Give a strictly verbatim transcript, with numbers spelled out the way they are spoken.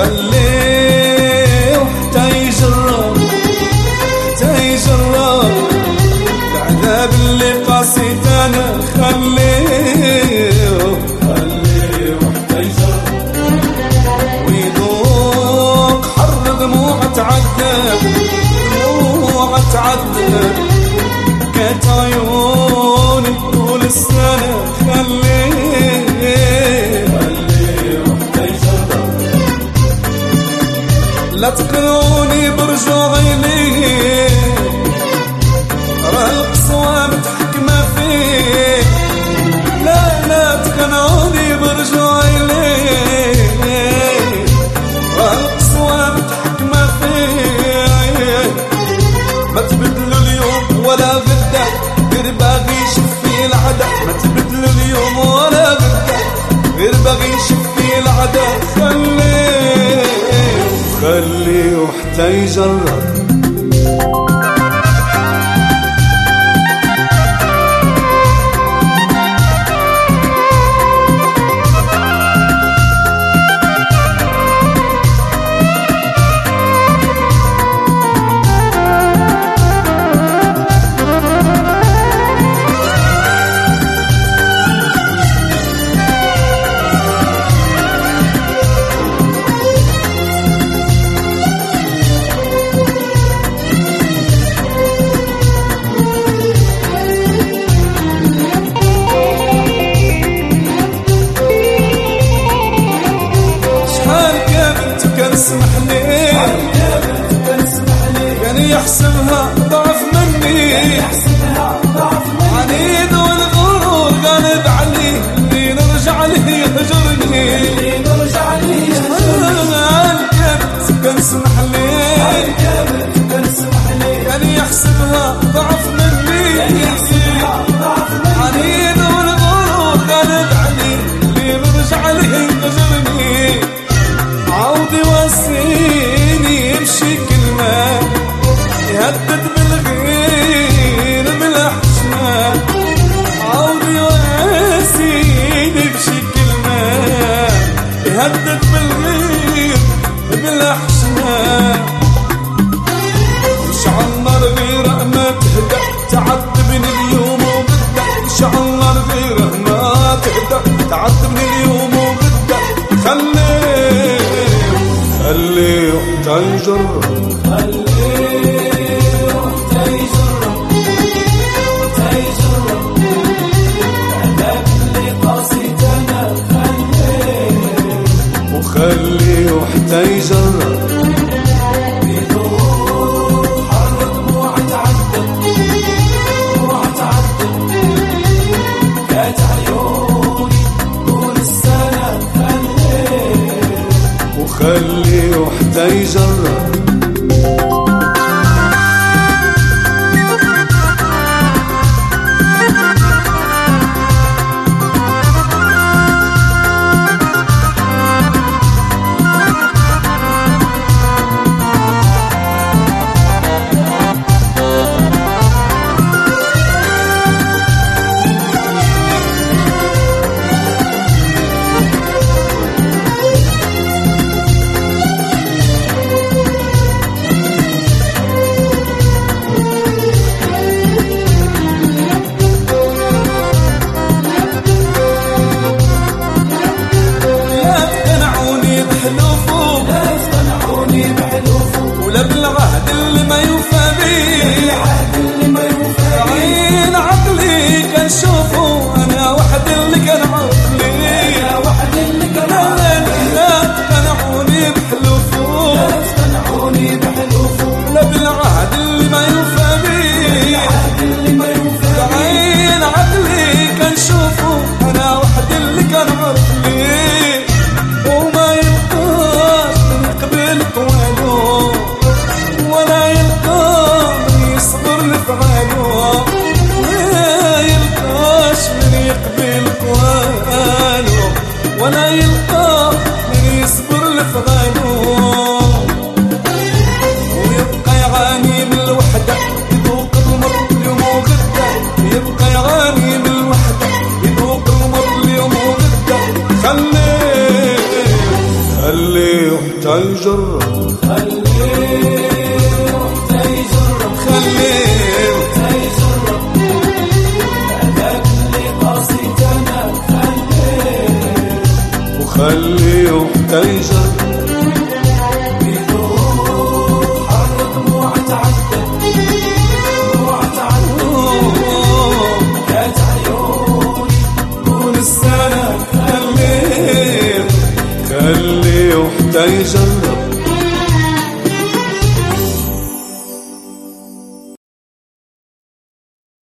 خليه وحتى يجرب حتى يجرب العذاب اللي قاسيت انا خليه خليه وحتى يجرب ويذوق حر دموع تعذب دموع تعذب كات عيوني طول السنة خليه خليه وحتى يجرب لا تقنعوني برجوع عينيه راه القسوة متحكمة فيه لا لا تقنعوني برجوع عينيه راه القسوة متحكمة فيه ما تبدلوا اليوم ولا غدا غير باغي يشفي العدا ما تبدلوا اليوم ولا غدا غير باغي يشفي العدا خليه خليه وحتى يجرب اسمح لي كان يحسبها ضعف مني عنيد والغرور غالب علي اللي نرجع له يهجرني كان اسمح لي كان يحسبها ضعف مني عنيد والغرور غالب علي اللي نرجع له يهجرني عودي واسيني يمشي كلمة يهدد بالغير بالأحشمة عودي واسيني يمشي كلمة يهدد بالغير بالأحشمة شعل نار غيره ما تهدأ تعذبني اليوم وبدأ شعل نار غيره ما تهدأ تعذبني اليوم وبدأ خليه خليه وحتى يجرب خليه وحتى يجرب وحتى يجرب العذاب اللي قاسيت انا خليه وخليه وحتى يجرب يذوق حر دموع تعذب دموع تعذب كات عيوني طول السنة خليه وخليه وحتى يجرب ولا بالعهد اللي ما يوفى بيه عين عقلي كان شوفه انا وحد اللي كان عقلي انا وحد اللي كان عقلي لا تقنعوني بحلوفه لا تقنعوني بحلوفه لا بالعهد اللي ما يوفى بيه عين عقلي كان شوفه انا وحد اللي كان عقلي وما يبقاش من قبل قوالو ولا يلقى يصبر يحتى يجرب خليه يحتى يجرب خليه يحتى يجرب هذاك اللي قصيت انا خليه وخليه يحتى يجرب